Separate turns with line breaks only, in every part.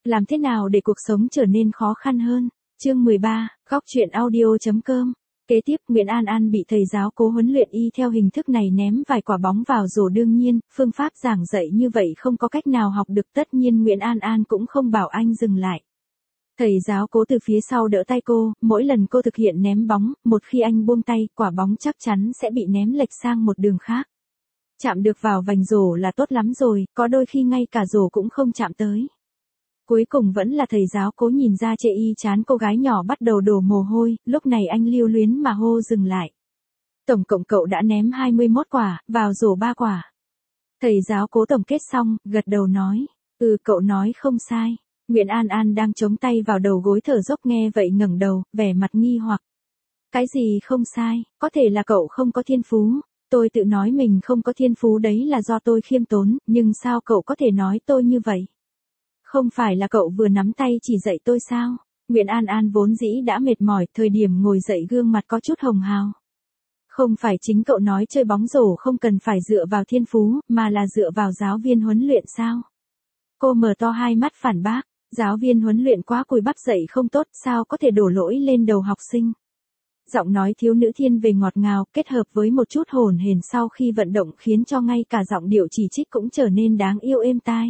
Làm thế nào để cuộc sống trở nên khó khăn hơn? Chương 13, góc truyện audio.com. Kế tiếp, Nguyễn An An bị thầy giáo cố huấn luyện y theo hình thức này ném vài quả bóng vào rổ, đương nhiên, phương pháp giảng dạy như vậy không có cách nào học được, tất nhiên Nguyễn An An cũng không bảo anh dừng lại. Thầy giáo cố từ phía sau đỡ tay cô, mỗi lần cô thực hiện ném bóng, một khi anh buông tay, quả bóng chắc chắn sẽ bị ném lệch sang một đường khác. Chạm được vào vành rổ là tốt lắm rồi, có đôi khi ngay cả rổ cũng không chạm tới. Cuối cùng vẫn là thầy giáo cố nhìn ra chê y chán cô gái nhỏ bắt đầu đổ mồ hôi, lúc này anh lưu luyến mà hô dừng lại. Tổng cộng cậu đã ném 21 quả, vào rổ 3 quả. Thầy giáo cố tổng kết xong, gật đầu nói, cậu nói không sai. Nguyễn An An đang chống tay vào đầu gối thở dốc nghe vậy ngẩng đầu, vẻ mặt nghi hoặc. Cái gì không sai, có thể là cậu không có thiên phú. Tôi tự nói mình không có thiên phú đấy là do tôi khiêm tốn, nhưng sao cậu có thể nói tôi như vậy? Không phải là cậu vừa nắm tay chỉ dạy tôi sao? Nguyễn An An vốn dĩ đã mệt mỏi, thời điểm ngồi dậy gương mặt có chút hồng hào. Không phải chính cậu nói chơi bóng rổ không cần phải dựa vào thiên phú, mà là dựa vào giáo viên huấn luyện sao? Cô mở to hai mắt phản bác, giáo viên huấn luyện quá cùi bắp dạy không tốt, sao có thể đổ lỗi lên đầu học sinh? Giọng nói thiếu nữ thiên về ngọt ngào, kết hợp với một chút hồn hển sau khi vận động khiến cho ngay cả giọng điệu chỉ trích cũng trở nên đáng yêu êm tai.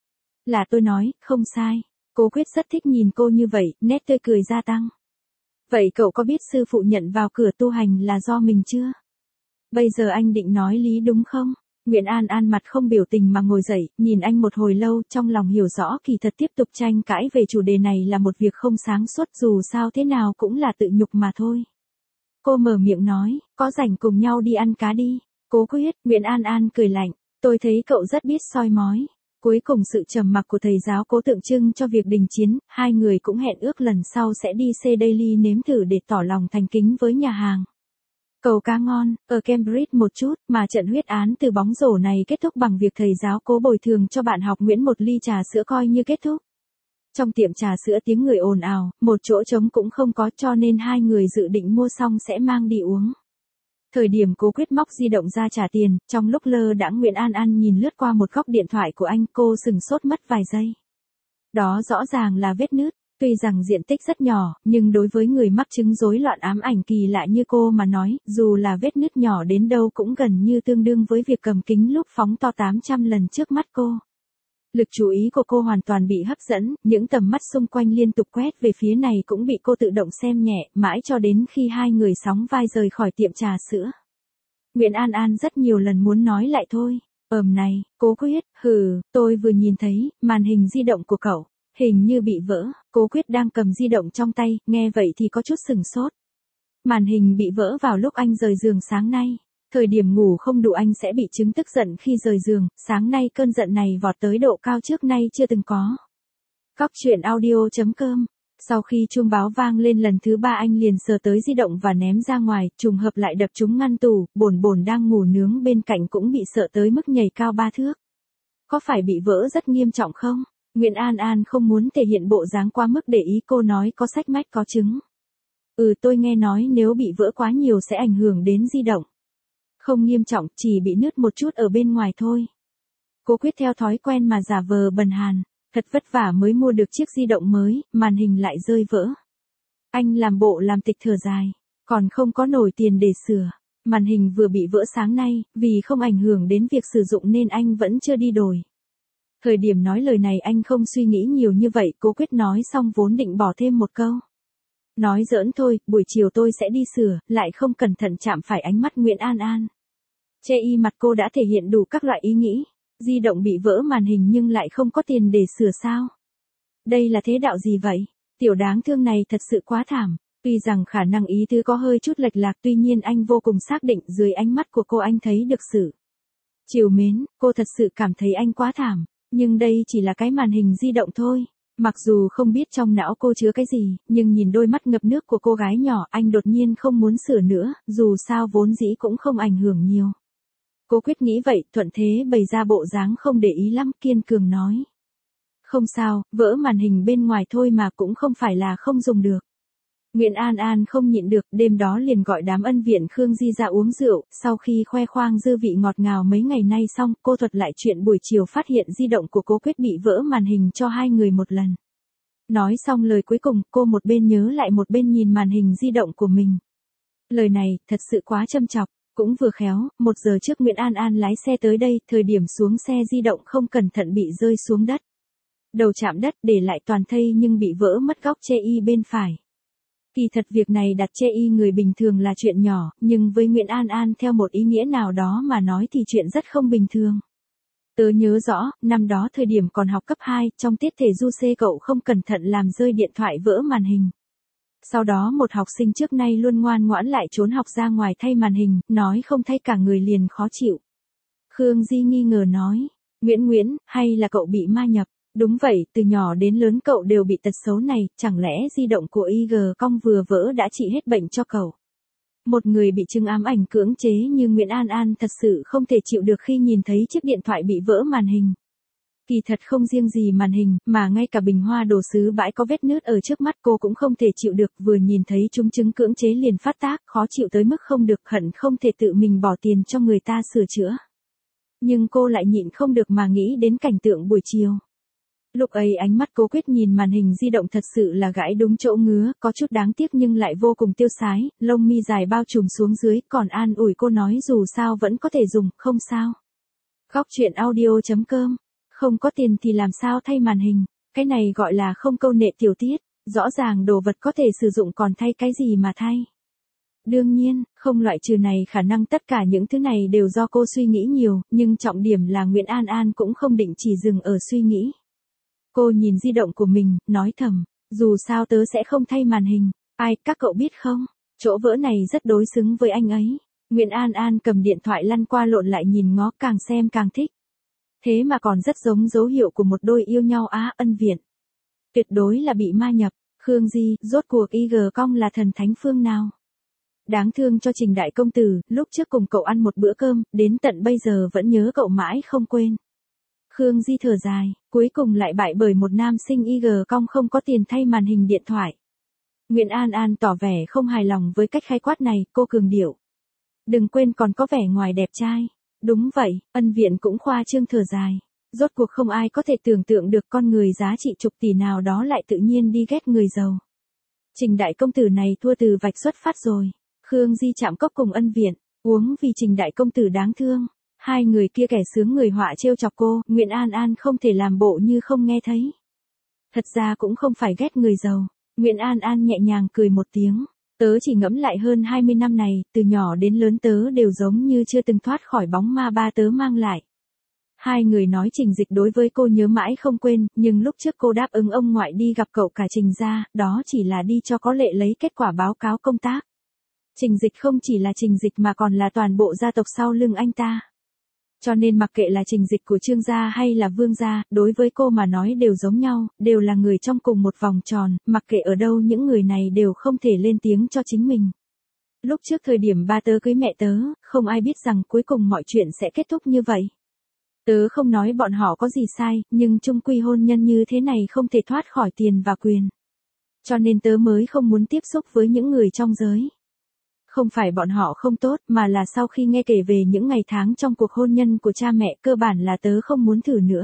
Là tôi nói, không sai. Cố Quyết rất thích nhìn cô như vậy, nét tươi cười gia tăng. Vậy cậu có biết sư phụ nhận vào cửa tu hành là do mình chưa? Bây giờ anh định nói lý đúng không? Nguyễn An An mặt không biểu tình mà ngồi dậy, nhìn anh một hồi lâu, trong lòng hiểu rõ kỳ thật tiếp tục tranh cãi về chủ đề này là một việc không sáng suốt, dù sao thế nào cũng là tự nhục mà thôi. Cô mở miệng nói, có rảnh cùng nhau đi ăn cá đi. Cố Quyết, Nguyễn An An cười lạnh, tôi thấy cậu rất biết soi mói. Cuối cùng sự trầm mặc của thầy giáo cố tượng trưng cho việc đình chiến, hai người cũng hẹn ước lần sau sẽ đi C Daily nếm thử để tỏ lòng thành kính với nhà hàng. Cầu cá ngon, ở Cambridge một chút, mà trận huyết án từ bóng rổ này kết thúc bằng việc thầy giáo cố bồi thường cho bạn học Nguyễn một ly trà sữa coi như kết thúc. Trong tiệm trà sữa tiếng người ồn ào, một chỗ trống cũng không có cho nên hai người dự định mua xong sẽ mang đi uống. Thời điểm Cố Quyết móc di động ra trả tiền, trong lúc lơ đãng Nguyễn An An nhìn lướt qua một góc điện thoại của anh, cô sừng sốt mất vài giây. Đó rõ ràng là vết nứt, tuy rằng diện tích rất nhỏ, nhưng đối với người mắc chứng rối loạn ám ảnh kỳ lạ như cô mà nói, dù là vết nứt nhỏ đến đâu cũng gần như tương đương với việc cầm kính lúp phóng to 800 lần trước mắt cô. Lực chú ý của cô hoàn toàn bị hấp dẫn, những tầm mắt xung quanh liên tục quét về phía này cũng bị cô tự động xem nhẹ, mãi cho đến khi hai người sóng vai rời khỏi tiệm trà sữa. Nguyễn An An rất nhiều lần muốn nói lại thôi, này, Cố Quyết, tôi vừa nhìn thấy, màn hình di động của cậu, hình như bị vỡ. Cố Quyết đang cầm di động trong tay, nghe vậy thì có chút sừng sốt. Màn hình bị vỡ vào lúc anh rời giường sáng nay. Thời điểm ngủ không đủ anh sẽ bị chứng tức giận khi rời giường, sáng nay cơn giận này vọt tới độ cao trước nay chưa từng có. Góc truyện audio.com. Sau khi chuông báo vang lên lần thứ 3 anh liền sờ tới di động và ném ra ngoài, trùng hợp lại đập trúng ngăn tủ, bổn bổn đang ngủ nướng bên cạnh cũng bị sợ tới mức nhảy cao 3 thước. Có phải bị vỡ rất nghiêm trọng không? Nguyễn An An không muốn thể hiện bộ dáng quá mức để ý, cô nói có sách mách có chứng. Tôi nghe nói nếu bị vỡ quá nhiều sẽ ảnh hưởng đến di động. Không nghiêm trọng, chỉ bị nứt một chút ở bên ngoài thôi. Cố Quyết theo thói quen mà giả vờ bần hàn, thật vất vả mới mua được chiếc di động mới, màn hình lại rơi vỡ. Anh làm bộ làm tịch thở dài, còn không có nổi tiền để sửa. Màn hình vừa bị vỡ sáng nay, vì không ảnh hưởng đến việc sử dụng nên anh vẫn chưa đi đổi. Thời điểm nói lời này anh không suy nghĩ nhiều như vậy, Cố Quyết nói xong vốn định bỏ thêm một câu. Nói giỡn thôi, buổi chiều tôi sẽ đi sửa, lại không cẩn thận chạm phải ánh mắt Nguyễn An An. Chê y mặt cô đã thể hiện đủ các loại ý nghĩ, di động bị vỡ màn hình nhưng lại không có tiền để sửa sao? Đây là thế đạo gì vậy? Tiểu đáng thương này thật sự quá thảm, tuy rằng khả năng ý tứ có hơi chút lệch lạc, tuy nhiên anh vô cùng xác định dưới ánh mắt của cô anh thấy được sự trìu mến, cô thật sự cảm thấy anh quá thảm, nhưng đây chỉ là cái màn hình di động thôi. Mặc dù không biết trong não cô chứa cái gì, nhưng nhìn đôi mắt ngập nước của cô gái nhỏ, anh đột nhiên không muốn sửa nữa, dù sao vốn dĩ cũng không ảnh hưởng nhiều. Cố Quyết nghĩ vậy, thuận thế bày ra bộ dáng không để ý lắm, kiên cường nói. Không sao, vỡ màn hình bên ngoài thôi mà cũng không phải là không dùng được. Nguyễn An An không nhịn được, đêm đó liền gọi đám ân viện Khương Di ra uống rượu, sau khi khoe khoang dư vị ngọt ngào mấy ngày nay xong, cô thuật lại chuyện buổi chiều phát hiện di động của Cố Quyết bị vỡ màn hình cho hai người một lần. Nói xong lời cuối cùng, cô một bên nhớ lại một bên nhìn màn hình di động của mình. Lời này, thật sự quá châm chọc. Cũng vừa khéo, 1 giờ trước Nguyễn An An lái xe tới đây, thời điểm xuống xe di động không cẩn thận bị rơi xuống đất. Đầu chạm đất để lại toàn thây nhưng bị vỡ mất góc che y bên phải. Kỳ thật việc này đặt che y người bình thường là chuyện nhỏ, nhưng với Nguyễn An An theo một ý nghĩa nào đó mà nói thì chuyện rất không bình thường. Tớ nhớ rõ, năm đó thời điểm còn học cấp 2, trong tiết thể du C cậu không cẩn thận làm rơi điện thoại vỡ màn hình. Sau đó một học sinh trước nay luôn ngoan ngoãn lại trốn học ra ngoài thay màn hình, nói không thay cả người liền khó chịu. Khương Di nghi ngờ nói, Nguyễn, hay là cậu bị ma nhập? Đúng vậy, từ nhỏ đến lớn cậu đều bị tật xấu này, chẳng lẽ di động của IG Cong vừa vỡ đã trị hết bệnh cho cậu? Một người bị chứng ám ảnh cưỡng chế như Nguyễn An An thật sự không thể chịu được khi nhìn thấy chiếc điện thoại bị vỡ màn hình. Kỳ thật không riêng gì màn hình, mà ngay cả bình hoa đồ sứ bãi có vết nứt ở trước mắt cô cũng không thể chịu được, vừa nhìn thấy chúng chứng cưỡng chế liền phát tác, khó chịu tới mức không được, hận không thể tự mình bỏ tiền cho người ta sửa chữa. Nhưng cô lại nhịn không được mà nghĩ đến cảnh tượng buổi chiều. Lúc ấy ánh mắt cố quyết nhìn màn hình di động thật sự là gãi đúng chỗ ngứa, có chút đáng tiếc nhưng lại vô cùng tiêu sái, lông mi dài bao trùm xuống dưới, còn an ủi cô nói dù sao vẫn có thể dùng, không sao. Góc chuyện audio.com. Không có tiền thì làm sao thay màn hình, cái này gọi là không câu nệ tiểu tiết, rõ ràng đồ vật có thể sử dụng còn thay cái gì mà thay. Đương nhiên, không loại trừ này khả năng tất cả những thứ này đều do cô suy nghĩ nhiều, nhưng trọng điểm là Nguyễn An An cũng không định chỉ dừng ở suy nghĩ. Cô nhìn di động của mình, nói thầm, dù sao tớ sẽ không thay màn hình, ai, các cậu biết không, chỗ vỡ này rất đối xứng với anh ấy. Nguyễn An An cầm điện thoại lăn qua lộn lại nhìn ngó càng xem càng thích. Thế mà còn rất giống dấu hiệu của một đôi yêu nhau á, ân viện. Tuyệt đối là bị ma nhập, Khương Di, rốt cuộc IG Cong là thần thánh phương nào? Đáng thương cho Trình Đại Công Tử, lúc trước cùng cậu ăn một bữa cơm, đến tận bây giờ vẫn nhớ cậu mãi không quên. Khương Di thở dài, cuối cùng lại bại bởi một nam sinh IG Cong không có tiền thay màn hình điện thoại. Nguyễn An An tỏ vẻ không hài lòng với cách khai quát này, cô cường điệu. Đừng quên còn có vẻ ngoài đẹp trai. Đúng vậy, ân viện cũng khoa trương thở dài. Rốt cuộc không ai có thể tưởng tượng được con người giá trị chục tỷ nào đó lại tự nhiên đi ghét người giàu. Trình Đại Công Tử này thua từ vạch xuất phát rồi. Khương Di chạm cốc cùng ân viện, uống vì Trình Đại Công Tử đáng thương. Hai người kia kẻ sướng người họa trêu chọc cô, Nguyễn An An không thể làm bộ như không nghe thấy. Thật ra cũng không phải ghét người giàu. Nguyễn An An nhẹ nhàng cười một tiếng. Tớ chỉ ngẫm lại hơn 20 năm này, từ nhỏ đến lớn tớ đều giống như chưa từng thoát khỏi bóng ma ba tớ mang lại. Hai người nói Trình Dịch đối với cô nhớ mãi không quên, nhưng lúc trước cô đáp ứng ông ngoại đi gặp cậu cả Trình gia, đó chỉ là đi cho có lệ lấy kết quả báo cáo công tác. Trình Dịch không chỉ là Trình Dịch mà còn là toàn bộ gia tộc sau lưng anh ta. Cho nên mặc kệ là Trình Dịch của Trương gia hay là Vương gia, đối với cô mà nói đều giống nhau, đều là người trong cùng một vòng tròn, mặc kệ ở đâu những người này đều không thể lên tiếng cho chính mình. Lúc trước thời điểm ba tớ cưới mẹ tớ, không ai biết rằng cuối cùng mọi chuyện sẽ kết thúc như vậy. Tớ không nói bọn họ có gì sai, nhưng chung quy hôn nhân như thế này không thể thoát khỏi tiền và quyền. Cho nên tớ mới không muốn tiếp xúc với những người trong giới. Không phải bọn họ không tốt, mà là sau khi nghe kể về những ngày tháng trong cuộc hôn nhân của cha mẹ, cơ bản là tớ không muốn thử nữa.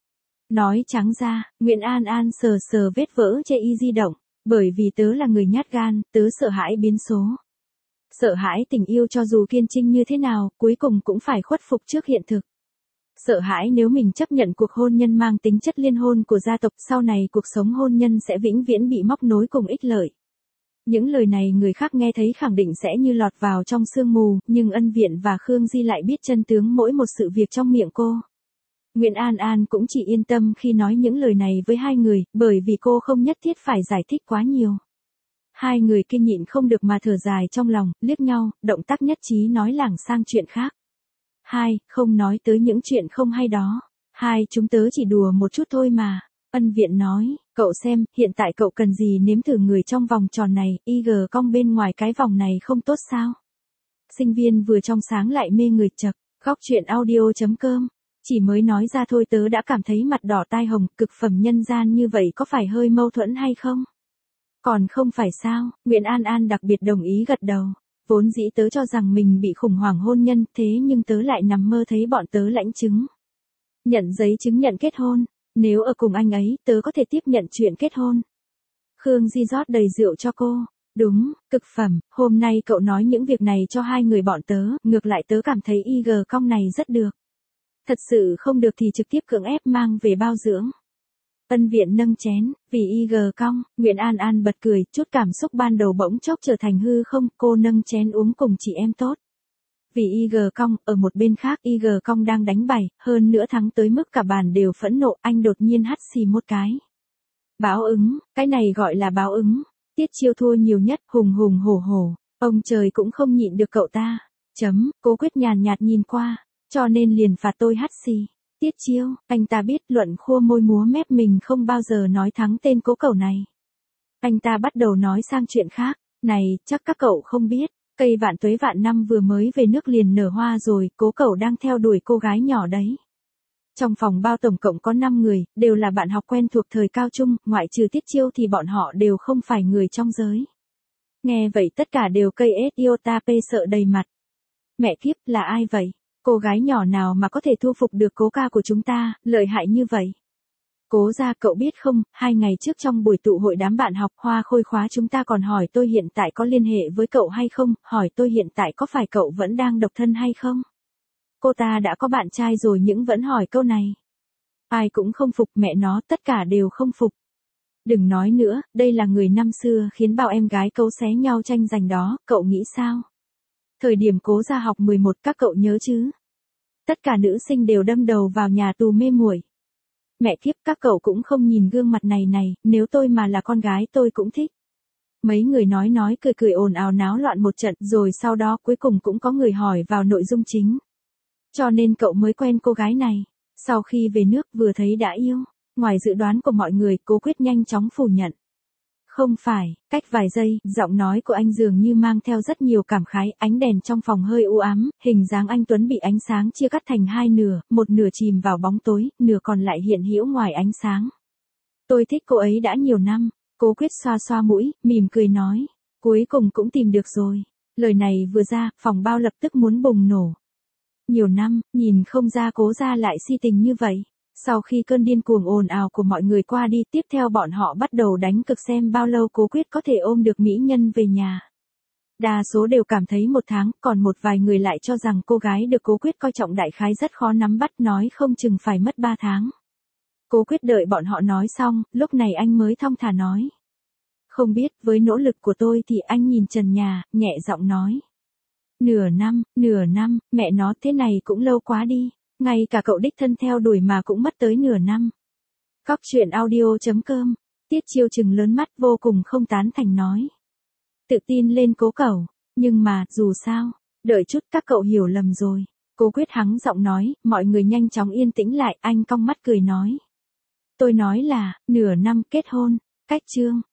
Nói trắng ra, Nguyễn An An sờ sờ vết vỡ trên y di động, bởi vì tớ là người nhát gan, tớ sợ hãi biến số. Sợ hãi tình yêu cho dù kiên trinh như thế nào, cuối cùng cũng phải khuất phục trước hiện thực. Sợ hãi nếu mình chấp nhận cuộc hôn nhân mang tính chất liên hôn của gia tộc, sau này cuộc sống hôn nhân sẽ vĩnh viễn bị móc nối cùng ích lợi. Những lời này người khác nghe thấy khẳng định sẽ như lọt vào trong sương mù, nhưng ân viện và Khương Di lại biết chân tướng mỗi một sự việc trong miệng cô. Nguyễn An An cũng chỉ yên tâm khi nói những lời này với hai người, bởi vì cô không nhất thiết phải giải thích quá nhiều. Hai người kia nhịn không được mà thở dài trong lòng, liếc nhau, động tác nhất trí nói lảng sang chuyện khác. Hai, không nói tới những chuyện không hay đó. Hai, chúng tớ chỉ đùa một chút thôi mà. Ân viện nói, cậu xem, hiện tại cậu cần gì nếm thử người trong vòng tròn này, IG Cong bên ngoài cái vòng này không tốt sao? Sinh viên vừa trong sáng lại mê người chật, góc chuyện audio.com. Chỉ mới nói ra thôi tớ đã cảm thấy mặt đỏ tai hồng, cực phẩm nhân gian như vậy có phải hơi mâu thuẫn hay không? Còn không phải sao, Nguyễn An An đặc biệt đồng ý gật đầu. Vốn dĩ tớ cho rằng mình bị khủng hoảng hôn nhân, thế nhưng tớ lại nằm mơ thấy bọn tớ lãnh chứng. Nhận giấy chứng nhận kết hôn. Nếu ở cùng anh ấy, tớ có thể tiếp nhận chuyện kết hôn. Khương Di rót đầy rượu cho cô. Đúng, cực phẩm, hôm nay cậu nói những việc này cho hai người bọn tớ, ngược lại tớ cảm thấy IG cong này rất được. Thật sự không được thì trực tiếp cưỡng ép mang về bao dưỡng. Ân Viện nâng chén, vì IG cong, Nguyễn An An bật cười, chút cảm xúc ban đầu bỗng chốc trở thành hư không, cô nâng chén uống cùng chị em tốt. Vì IG cong, ở một bên khác IG cong đang đánh bài, hơn nữa thắng tới mức cả bàn đều phẫn nộ, anh đột nhiên hắt xì một cái. Báo ứng, cái này gọi là báo ứng. Tiết Chiêu thua nhiều nhất, hùng hùng hổ hổ, ông trời cũng không nhịn được cậu ta. Cố Quyết nhàn nhạt nhìn qua, cho nên liền phạt tôi hắt xì. Tiết Chiêu, anh ta biết Luận khua môi múa mép mình không bao giờ nói thắng tên Cố Cẩu này. Anh ta bắt đầu nói sang chuyện khác, này, chắc các cậu không biết, cây vạn tuế vạn năm vừa mới về nước liền nở hoa rồi, Cố Cẩu đang theo đuổi cô gái nhỏ đấy. Trong phòng bao tổng cộng có 5 người, đều là bạn học quen thuộc thời cao trung, ngoại trừ Tiết Chiêu thì bọn họ đều không phải người trong giới. Nghe vậy tất cả đều cây iota p sợ đầy mặt. Mẹ kiếp, là ai vậy? Cô gái nhỏ nào mà có thể thu phục được Cố ca của chúng ta, lợi hại như vậy? Cố gia, cậu biết không, 2 ngày trước trong buổi tụ hội đám bạn học Hoa Khôi khóa chúng ta còn hỏi tôi hiện tại có liên hệ với cậu hay không, hỏi tôi hiện tại có phải cậu vẫn đang độc thân hay không? Cô ta đã có bạn trai rồi nhưng vẫn hỏi câu này. Ai cũng không phục, mẹ nó, tất cả đều không phục. Đừng nói nữa, đây là người năm xưa khiến bao em gái cấu xé nhau tranh giành đó, cậu nghĩ sao? Thời điểm Cố gia học 11 các cậu nhớ chứ? Tất cả nữ sinh đều đâm đầu vào nhà tù mê muội. Mẹ kiếp, các cậu cũng không nhìn gương mặt này này, nếu tôi mà là con gái tôi cũng thích. Mấy người nói cười cười ồn ào náo loạn một trận rồi sau đó cuối cùng cũng có người hỏi vào nội dung chính. Cho nên cậu mới quen cô gái này. Sau khi về nước vừa thấy đã yêu. Ngoài dự đoán của mọi người, Cố Quyết nhanh chóng phủ nhận. Không phải, cách vài giây, giọng nói của anh dường như mang theo rất nhiều cảm khái, ánh đèn trong phòng hơi u ám, hình dáng anh Tuấn bị ánh sáng chia cắt thành hai nửa, một nửa chìm vào bóng tối, nửa còn lại hiện hữu ngoài ánh sáng. Tôi thích cô ấy đã nhiều năm, Cố Quyết xoa xoa mũi, mỉm cười nói. Cuối cùng cũng tìm được rồi. Lời này vừa ra, phòng bao lập tức muốn bùng nổ. Nhiều năm, nhìn không ra Cố gia lại si tình như vậy. Sau khi cơn điên cuồng ồn ào của mọi người qua đi, tiếp theo bọn họ bắt đầu đánh cược xem bao lâu Cố Quyết có thể ôm được mỹ nhân về nhà. Đa số đều cảm thấy 1 tháng, còn một vài người lại cho rằng cô gái được Cố Quyết coi trọng đại khái rất khó nắm bắt, nói không chừng phải mất 3 tháng. Cố Quyết đợi bọn họ nói xong, lúc này anh mới thong thả nói. Không biết, với nỗ lực của tôi thì anh nhìn trần nhà, nhẹ giọng nói. Nửa năm, mẹ nó thế này cũng lâu quá đi. Ngay cả cậu đích thân theo đuổi mà cũng mất tới nửa năm. Cóc truyện audio.com. Tiết Chiêu trừng lớn mắt vô cùng không tán thành nói. Tự tin lên Cố Cẩu. Nhưng mà, dù sao, đợi chút các cậu hiểu lầm rồi. Cố Quyết hắng giọng nói, mọi người nhanh chóng yên tĩnh lại, anh cong mắt cười nói. Tôi nói là, nửa năm kết hôn, cách chương.